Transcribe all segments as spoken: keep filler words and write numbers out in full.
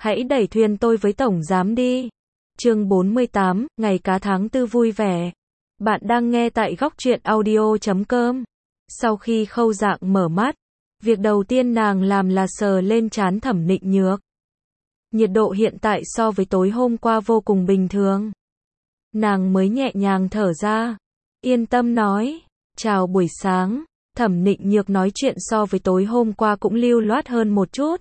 Hãy đẩy thuyền tôi với tổng giám đi. Chương bốn mươi tám, ngày cá tháng tư vui vẻ. Bạn đang nghe tại góc truyện audio chấm com. Sau khi Khâu Dạng mở mắt, việc đầu tiên nàng làm là sờ lên trán Thẩm Nịnh Nhược. Nhiệt độ hiện tại so với tối hôm qua vô cùng bình thường. Nàng mới nhẹ nhàng thở ra. Yên tâm nói, chào buổi sáng. Thẩm Nịnh Nhược nói chuyện so với tối hôm qua cũng lưu loát hơn một chút.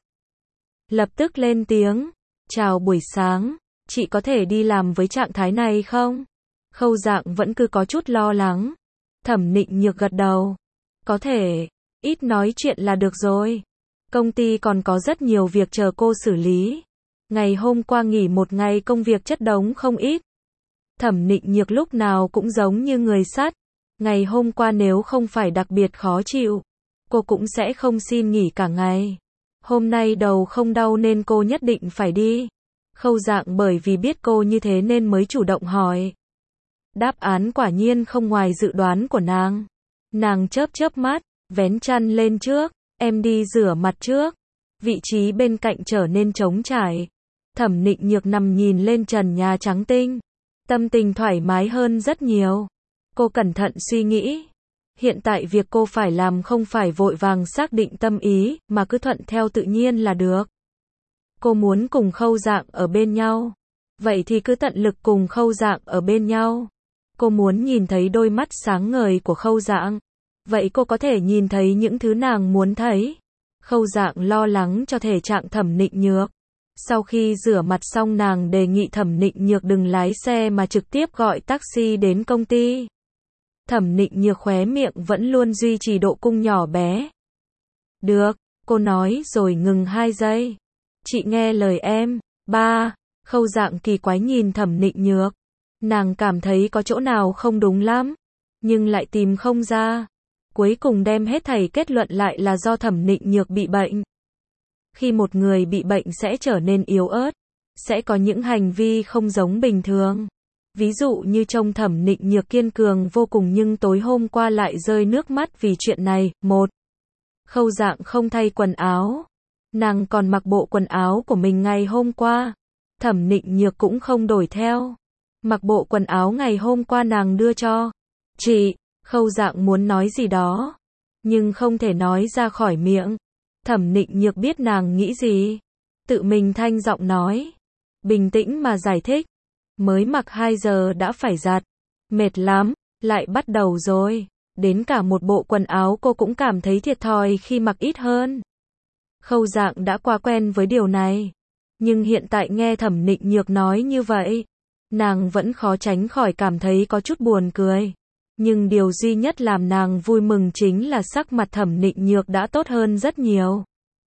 Lập tức lên tiếng, chào buổi sáng, chị có thể đi làm với trạng thái này không? Khâu Dạng vẫn cứ có chút lo lắng. Thẩm Nịnh Nhược gật đầu. Có thể, ít nói chuyện là được rồi. Công ty còn có rất nhiều việc chờ cô xử lý. Ngày hôm qua nghỉ một ngày công việc chất đống không ít. Thẩm Nịnh Nhược lúc nào cũng giống như người sắt. Ngày hôm qua nếu không phải đặc biệt khó chịu, cô cũng sẽ không xin nghỉ cả ngày. Hôm nay đầu không đau nên cô nhất định phải đi. Khâu Dạng bởi vì biết cô như thế nên mới chủ động hỏi. Đáp án quả nhiên không ngoài dự đoán của nàng. Nàng chớp chớp mắt, vén chăn lên trước, em đi rửa mặt trước. Vị trí bên cạnh trở nên trống trải. Thẩm Nịnh Nhược nằm nhìn lên trần nhà trắng tinh. Tâm tình thoải mái hơn rất nhiều. Cô cẩn thận suy nghĩ. Hiện tại việc cô phải làm không phải vội vàng xác định tâm ý, mà cứ thuận theo tự nhiên là được. Cô muốn cùng Khâu Dạng ở bên nhau. Vậy thì cứ tận lực cùng Khâu Dạng ở bên nhau. Cô muốn nhìn thấy đôi mắt sáng ngời của Khâu Dạng. Vậy cô có thể nhìn thấy những thứ nàng muốn thấy. Khâu Dạng lo lắng cho thể trạng Thẩm Nịnh Nhược. Sau khi rửa mặt xong nàng đề nghị Thẩm Nịnh Nhược đừng lái xe mà trực tiếp gọi taxi đến công ty. Thẩm Nịnh Nhược khóe miệng vẫn luôn duy trì độ cung nhỏ bé. Được, cô nói rồi ngừng hai giây. Chị nghe lời em. Ba, Khâu Dạng kỳ quái nhìn Thẩm Nịnh Nhược. Nàng cảm thấy có chỗ nào không đúng lắm, nhưng lại tìm không ra. Cuối cùng đem hết thảy kết luận lại là do Thẩm Nịnh Nhược bị bệnh. Khi một người bị bệnh sẽ trở nên yếu ớt, sẽ có những hành vi không giống bình thường. Ví dụ như trông Thẩm Nịnh Nhược kiên cường vô cùng nhưng tối hôm qua lại rơi nước mắt vì chuyện này. Một, Khâu Dạng không thay quần áo. Nàng còn mặc bộ quần áo của mình ngày hôm qua. Thẩm Nịnh Nhược cũng không đổi theo. Mặc bộ quần áo ngày hôm qua nàng đưa cho. Chị, Khâu Dạng muốn nói gì đó, nhưng không thể nói ra khỏi miệng. Thẩm Nịnh Nhược biết nàng nghĩ gì. Tự mình thanh giọng nói. Bình tĩnh mà giải thích. Mới mặc hai giờ đã phải giặt. Mệt lắm, lại bắt đầu rồi. Đến cả một bộ quần áo cô cũng cảm thấy thiệt thòi khi mặc ít hơn. Khâu Dạng đã quá quen với điều này. Nhưng hiện tại nghe Thẩm Nịnh Nhược nói như vậy, nàng vẫn khó tránh khỏi cảm thấy có chút buồn cười. Nhưng điều duy nhất làm nàng vui mừng chính là sắc mặt Thẩm Nịnh Nhược đã tốt hơn rất nhiều.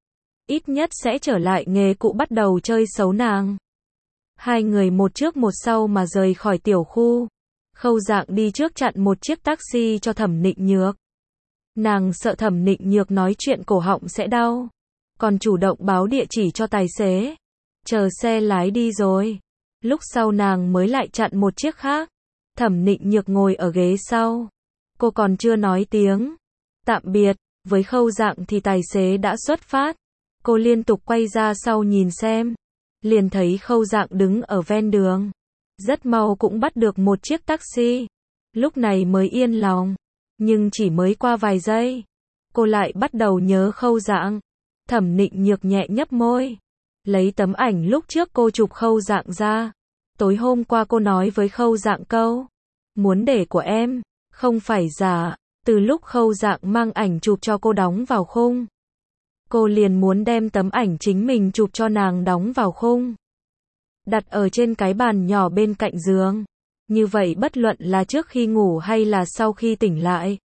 Ít nhất sẽ trở lại nghề cũ bắt đầu chơi xấu nàng. Hai người một trước một sau mà rời khỏi tiểu khu. Khâu Dạng đi trước chặn một chiếc taxi cho Thẩm Nịnh Nhược. Nàng sợ Thẩm Nịnh Nhược nói chuyện cổ họng sẽ đau, còn chủ động báo địa chỉ cho tài xế. Chờ xe lái đi rồi, lúc sau nàng mới lại chặn một chiếc khác. Thẩm Nịnh Nhược ngồi ở ghế sau. Cô còn chưa nói tiếng tạm biệt với Khâu Dạng thì tài xế đã xuất phát. Cô liên tục quay ra sau nhìn xem, liền thấy Khâu Dạng đứng ở ven đường. Rất mau cũng bắt được một chiếc taxi. Lúc này mới yên lòng. Nhưng chỉ mới qua vài giây, cô lại bắt đầu nhớ Khâu Dạng. Thẩm Nịnh Nhược nhẹ nhấp môi, lấy tấm ảnh lúc trước cô chụp Khâu Dạng ra. Tối hôm qua cô nói với Khâu Dạng câu, muốn để của em, không phải giả. Từ lúc Khâu Dạng mang ảnh chụp cho cô đóng vào khung, cô liền muốn đem tấm ảnh chính mình chụp cho nàng đóng vào khung, đặt ở trên cái bàn nhỏ bên cạnh giường. Như vậy bất luận là trước khi ngủ hay là sau khi tỉnh lại,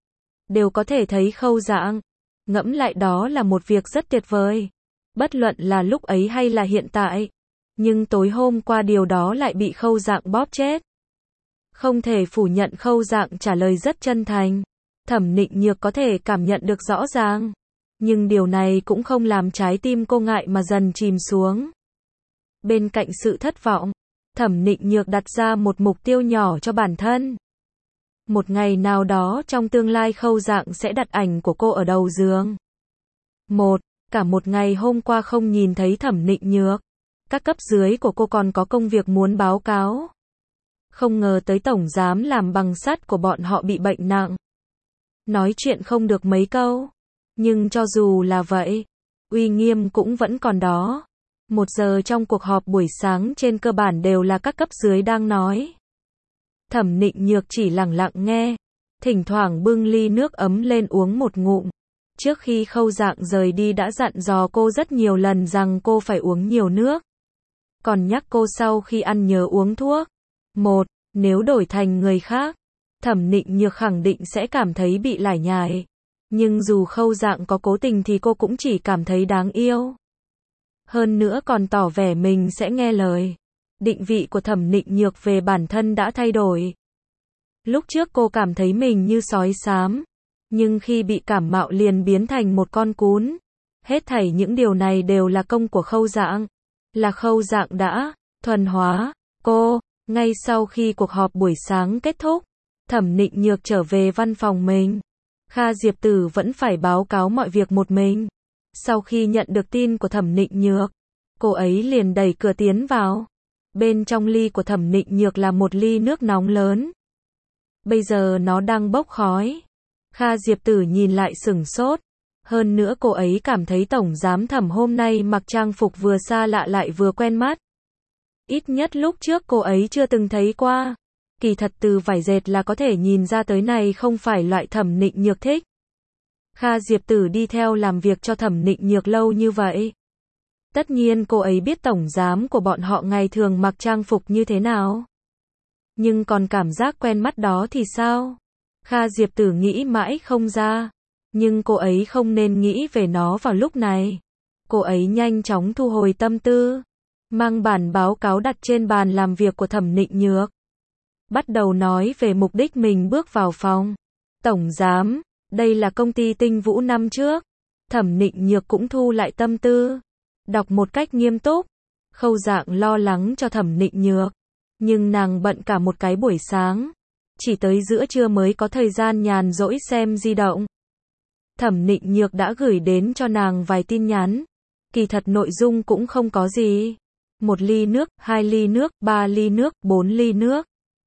đều có thể thấy Khâu Dạng. Ngẫm lại đó là một việc rất tuyệt vời. Bất luận là lúc ấy hay là hiện tại. Nhưng tối hôm qua điều đó lại bị Khâu Dạng bóp chết. Không thể phủ nhận Khâu Dạng trả lời rất chân thành. Thẩm Nịnh Nhược có thể cảm nhận được rõ ràng. Nhưng điều này cũng không làm trái tim cô ngại mà dần chìm xuống. Bên cạnh sự thất vọng, Thẩm Nịnh Nhược đặt ra một mục tiêu nhỏ cho bản thân. Một ngày nào đó trong tương lai Khâu Dạng sẽ đặt ảnh của cô ở đầu giường. Một, cả một ngày hôm qua không nhìn thấy Thẩm Nịnh Nhược. các cấp dưới của cô còn có công việc muốn báo cáo. Không ngờ tới tổng giám làm bằng sắt của bọn họ bị bệnh nặng. Nói chuyện không được mấy câu. Nhưng cho dù là vậy, uy nghiêm cũng vẫn còn đó. Một giờ trong cuộc họp buổi sáng trên cơ bản đều là các cấp dưới đang nói. Thẩm Nịnh Nhược chỉ lặng lặng nghe, thỉnh thoảng bưng ly nước ấm lên uống một ngụm. Trước khi Khâu Dạng rời đi đã dặn dò cô rất nhiều lần rằng cô phải uống nhiều nước. Còn nhắc cô sau khi ăn nhớ uống thuốc. Một, nếu đổi thành người khác, Thẩm Nịnh Nhược khẳng định sẽ cảm thấy bị lải nhải. Nhưng dù Khâu Dạng có cố tình thì cô cũng chỉ cảm thấy đáng yêu. Hơn nữa còn tỏ vẻ mình sẽ nghe lời. Định vị của Thẩm Nịnh Nhược về bản thân đã thay đổi. Lúc trước cô cảm thấy mình như sói xám, nhưng khi bị cảm mạo liền biến thành một con cún. Hết thảy những điều này đều là công của Khâu Dạng. Là Khâu Dạng đã thuần hóa cô. Ngay sau khi cuộc họp buổi sáng kết thúc, Thẩm Nịnh Nhược trở về văn phòng mình. Kha Diệp Tử vẫn phải báo cáo mọi việc một mình. Sau khi nhận được tin của Thẩm Nịnh Nhược, cô ấy liền đẩy cửa tiến vào. Bên trong ly của Thẩm Nịnh Nhược là một ly nước nóng lớn. Bây giờ nó đang bốc khói. Kha Diệp Tử nhìn lại sửng sốt. Hơn nữa cô ấy cảm thấy tổng giám Thẩm hôm nay mặc trang phục vừa xa lạ lại vừa quen mắt. Ít nhất lúc trước cô ấy chưa từng thấy qua. Kỳ thật từ vải dệt là có thể nhìn ra tới này không phải loại Thẩm Nịnh Nhược thích. Kha Diệp Tử đi theo làm việc cho Thẩm Nịnh Nhược lâu như vậy. Tất nhiên cô ấy biết tổng giám của bọn họ ngày thường mặc trang phục như thế nào. Nhưng còn cảm giác quen mắt đó thì sao? Kha Diệp Tử nghĩ mãi không ra. Nhưng cô ấy không nên nghĩ về nó vào lúc này. Cô ấy nhanh chóng thu hồi tâm tư. Mang bản báo cáo đặt trên bàn làm việc của Thẩm Nịnh Nhược. Bắt đầu nói về mục đích mình bước vào phòng. Tổng giám, đây là công ty Tinh Vũ năm trước. Thẩm Nịnh Nhược cũng thu lại tâm tư. Đọc một cách nghiêm túc. Khâu Dạng lo lắng cho Thẩm Nịnh Nhược. Nhưng nàng bận cả một cái buổi sáng. Chỉ tới giữa trưa mới có thời gian nhàn rỗi xem di động. Thẩm Nịnh Nhược đã gửi đến cho nàng vài tin nhắn. Kỳ thật nội dung cũng không có gì. Một ly nước, hai ly nước, ba ly nước, bốn ly nước.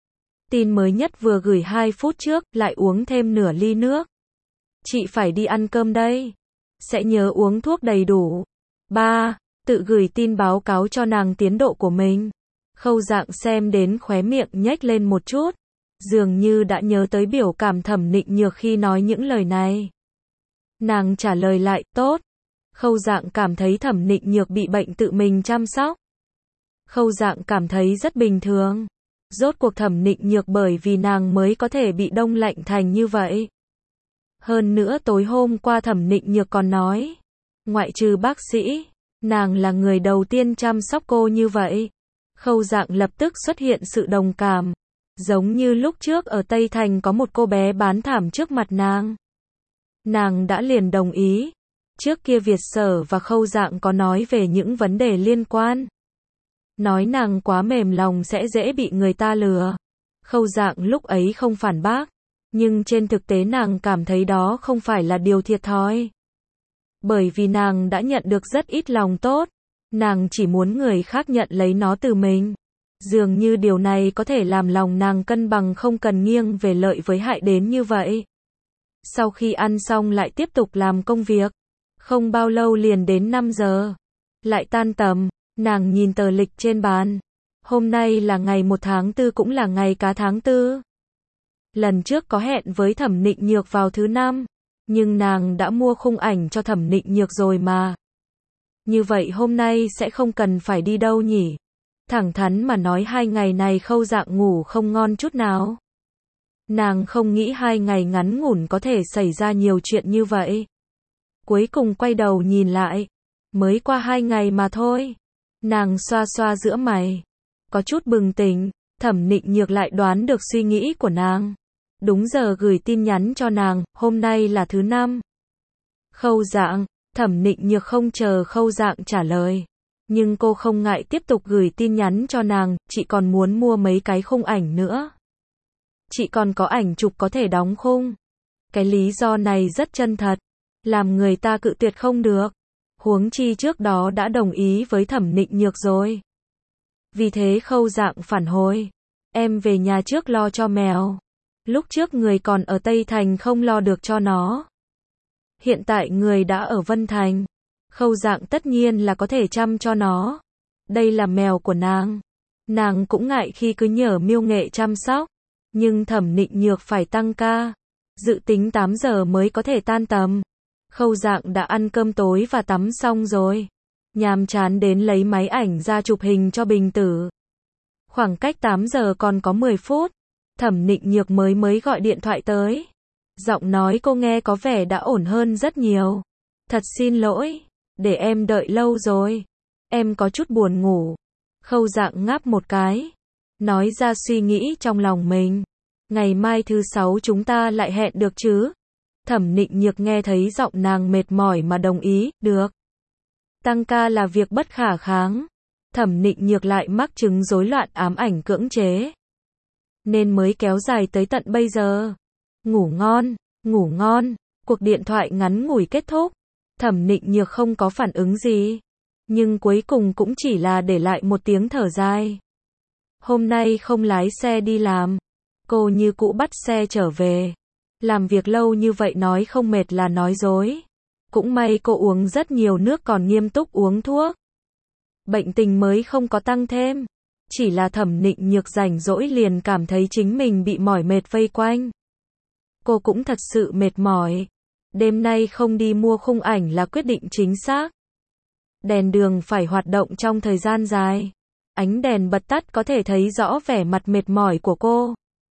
Tin mới nhất vừa gửi hai phút trước, lại uống thêm nửa ly nước. Chị phải đi ăn cơm đây. Sẽ nhớ uống thuốc đầy đủ. ba. Tự gửi tin báo cáo cho nàng tiến độ của mình. Khâu Dạng xem đến khóe miệng nhếch lên một chút. Dường như đã nhớ tới biểu cảm Thẩm Nịnh Nhược khi nói những lời này. Nàng trả lời lại, tốt. Khâu Dạng cảm thấy Thẩm Nịnh Nhược bị bệnh tự mình chăm sóc. Khâu Dạng cảm thấy rất bình thường. Rốt cuộc Thẩm Nịnh Nhược bởi vì nàng mới có thể bị đông lạnh thành như vậy. Hơn nữa tối hôm qua Thẩm Nịnh Nhược còn nói, ngoại trừ bác sĩ, nàng là người đầu tiên chăm sóc cô như vậy. Khâu Dạng lập tức xuất hiện sự đồng cảm. Giống như lúc trước ở Tây Thành có một cô bé bán thảm trước mặt nàng. Nàng đã liền đồng ý. Trước kia Việt Sở và Khâu Dạng có nói về những vấn đề liên quan. Nói nàng quá mềm lòng sẽ dễ bị người ta lừa. Khâu Dạng lúc ấy không phản bác. Nhưng trên thực tế nàng cảm thấy đó không phải là điều thiệt thòi. Bởi vì nàng đã nhận được rất ít lòng tốt. Nàng chỉ muốn người khác nhận lấy nó từ mình. Dường như điều này có thể làm lòng nàng cân bằng không cần nghiêng về lợi với hại đến như vậy. Sau khi ăn xong lại tiếp tục làm công việc. Không bao lâu liền đến năm giờ. Lại tan tầm, nàng nhìn tờ lịch trên bàn. Hôm nay là ngày một tháng tư cũng là ngày cá tháng tư. Lần trước có hẹn với Thẩm Nịnh Nhược vào thứ năm. Nhưng nàng đã mua khung ảnh cho Thẩm Nịnh Nhược rồi mà. Như vậy hôm nay sẽ không cần phải đi đâu nhỉ? Thẳng thắn mà nói hai ngày này Khâu Dạng ngủ không ngon chút nào. Nàng không nghĩ hai ngày ngắn ngủn có thể xảy ra nhiều chuyện như vậy. Cuối cùng quay đầu nhìn lại. Mới qua hai ngày mà thôi. Nàng xoa xoa giữa mày. Có chút bừng tỉnh. Thẩm Nịnh Nhược lại đoán được suy nghĩ của nàng. Đúng giờ gửi tin nhắn cho nàng. Hôm nay là thứ năm. Khâu Dạng. Thẩm Nịnh Nhược không chờ Khâu Dạng trả lời. Nhưng cô không ngại tiếp tục gửi tin nhắn cho nàng. Chị còn muốn mua mấy cái khung ảnh nữa. Chị còn có ảnh chụp có thể đóng khung. Cái lý do này rất chân thật. Làm người ta cự tuyệt không được. Huống chi trước đó đã đồng ý với Thẩm Nịnh Nhược rồi. Vì thế Khâu Dạng phản hồi. Em về nhà trước lo cho mèo. Lúc trước người còn ở Tây Thành không lo được cho nó. Hiện tại người đã ở Vân Thành. Khâu Dạng tất nhiên là có thể chăm cho nó. Đây là mèo của nàng. Nàng cũng ngại khi cứ nhờ Miêu Nghệ chăm sóc. Nhưng Thẩm Nịnh Nhược phải tăng ca. Dự tính tám giờ mới có thể tan tầm. Khâu Dạng đã ăn cơm tối và tắm xong rồi. Nhàm chán đến lấy máy ảnh ra chụp hình cho Bình Tử. Khoảng cách tám giờ còn có mười phút. Thẩm Nịnh Nhược mới mới gọi điện thoại tới. Giọng nói cô nghe có vẻ đã ổn hơn rất nhiều. Thật xin lỗi, để em đợi lâu rồi. Em có chút buồn ngủ. Khâu Dạng ngáp một cái. Nói ra suy nghĩ trong lòng mình. Ngày mai thứ sáu chúng ta lại hẹn được chứ? Thẩm Nịnh Nhược nghe thấy giọng nàng mệt mỏi mà đồng ý, được. Tăng ca là việc bất khả kháng. Thẩm Nịnh Nhược lại mắc chứng rối loạn ám ảnh cưỡng chế. Nên mới kéo dài tới tận bây giờ. Ngủ ngon, ngủ ngon. Cuộc điện thoại ngắn ngủi kết thúc. Thẩm Nịnh Nhược không có phản ứng gì. Nhưng cuối cùng cũng chỉ là để lại một tiếng thở dài. Hôm nay không lái xe đi làm. Cô như cũ bắt xe trở về. Làm việc lâu như vậy nói không mệt là nói dối. Cũng may cô uống rất nhiều nước còn nghiêm túc uống thuốc. Bệnh tình mới không có tăng thêm. Chỉ là Thẩm Nịnh Nhược rảnh rỗi liền cảm thấy chính mình bị mỏi mệt vây quanh. Cô cũng thật sự mệt mỏi. Đêm nay không đi mua khung ảnh là quyết định chính xác. Đèn đường phải hoạt động trong thời gian dài. Ánh đèn bật tắt có thể thấy rõ vẻ mặt mệt mỏi của cô.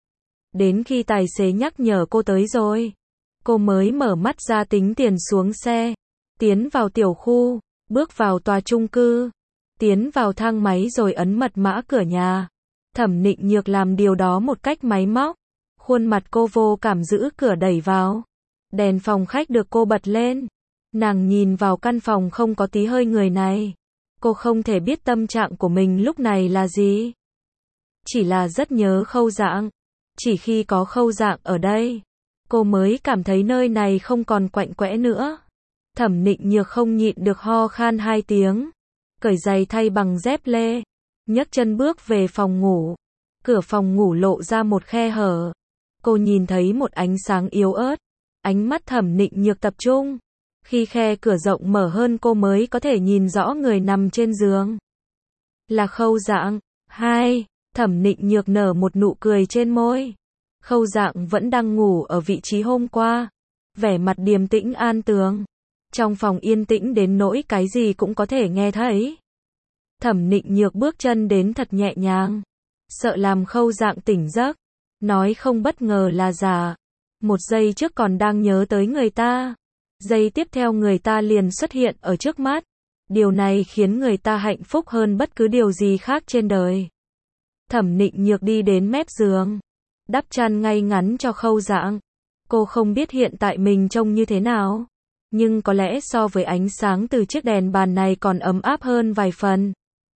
Đến khi tài xế nhắc nhở cô tới rồi, cô mới mở mắt ra tính tiền xuống xe. Tiến vào tiểu khu, bước vào tòa chung cư. Tiến vào thang máy rồi ấn mật mã cửa nhà. Thẩm Nịnh Nhược làm điều đó một cách máy móc. Khuôn mặt cô vô cảm giữ cửa đẩy vào. Đèn phòng khách được cô bật lên. Nàng nhìn vào căn phòng không có tí hơi người này. Cô không thể biết tâm trạng của mình lúc này là gì. Chỉ là rất nhớ Khâu Dạng. Chỉ khi có Khâu Dạng ở đây, cô mới cảm thấy nơi này không còn quạnh quẽ nữa. Thẩm Nịnh Nhược không nhịn được ho khan hai tiếng. Cởi giày thay bằng dép lê. Nhấc chân bước về phòng ngủ. Cửa phòng ngủ lộ ra một khe hở. Cô nhìn thấy một ánh sáng yếu ớt. Ánh mắt Thẩm Nịnh Nhược tập trung. Khi khe cửa rộng mở hơn cô mới có thể nhìn rõ người nằm trên giường. Là Khâu Dạng. Hai. Thẩm Nịnh Nhược nở một nụ cười trên môi. Khâu Dạng vẫn đang ngủ ở vị trí hôm qua. Vẻ mặt điềm tĩnh an tường. Trong phòng yên tĩnh đến nỗi cái gì cũng có thể nghe thấy. Thẩm Nịnh Nhược bước chân đến thật nhẹ nhàng. Sợ làm Khâu Dạng tỉnh giấc. Nói không bất ngờ là giả. Một giây trước còn đang nhớ tới người ta. Giây tiếp theo người ta liền xuất hiện ở trước mắt. Điều này khiến người ta hạnh phúc hơn bất cứ điều gì khác trên đời. Thẩm Nịnh Nhược đi đến mép giường. Đắp chăn ngay ngắn cho Khâu Dạng. Cô không biết hiện tại mình trông như thế nào. Nhưng có lẽ so với ánh sáng từ chiếc đèn bàn này còn ấm áp hơn vài phần.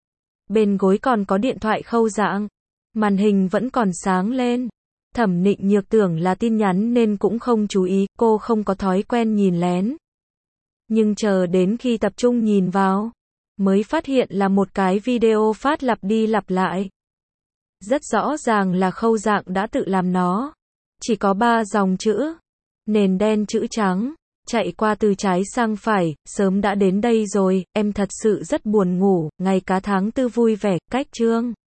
Bên gối còn có điện thoại Khâu Dạng. Màn hình vẫn còn sáng lên. Thẩm Nịnh Nhược tưởng là tin nhắn nên cũng không chú ý, cô không có thói quen nhìn lén. Nhưng chờ đến khi tập trung nhìn vào, mới phát hiện là một cái video phát lặp đi lặp lại. Rất rõ ràng là Khâu Dạng đã tự làm nó. Chỉ có ba dòng chữ. Nền đen chữ trắng. Chạy qua từ trái sang phải, sớm đã đến đây rồi, em thật sự rất buồn ngủ, ngày cá tháng tư vui vẻ, cách chương.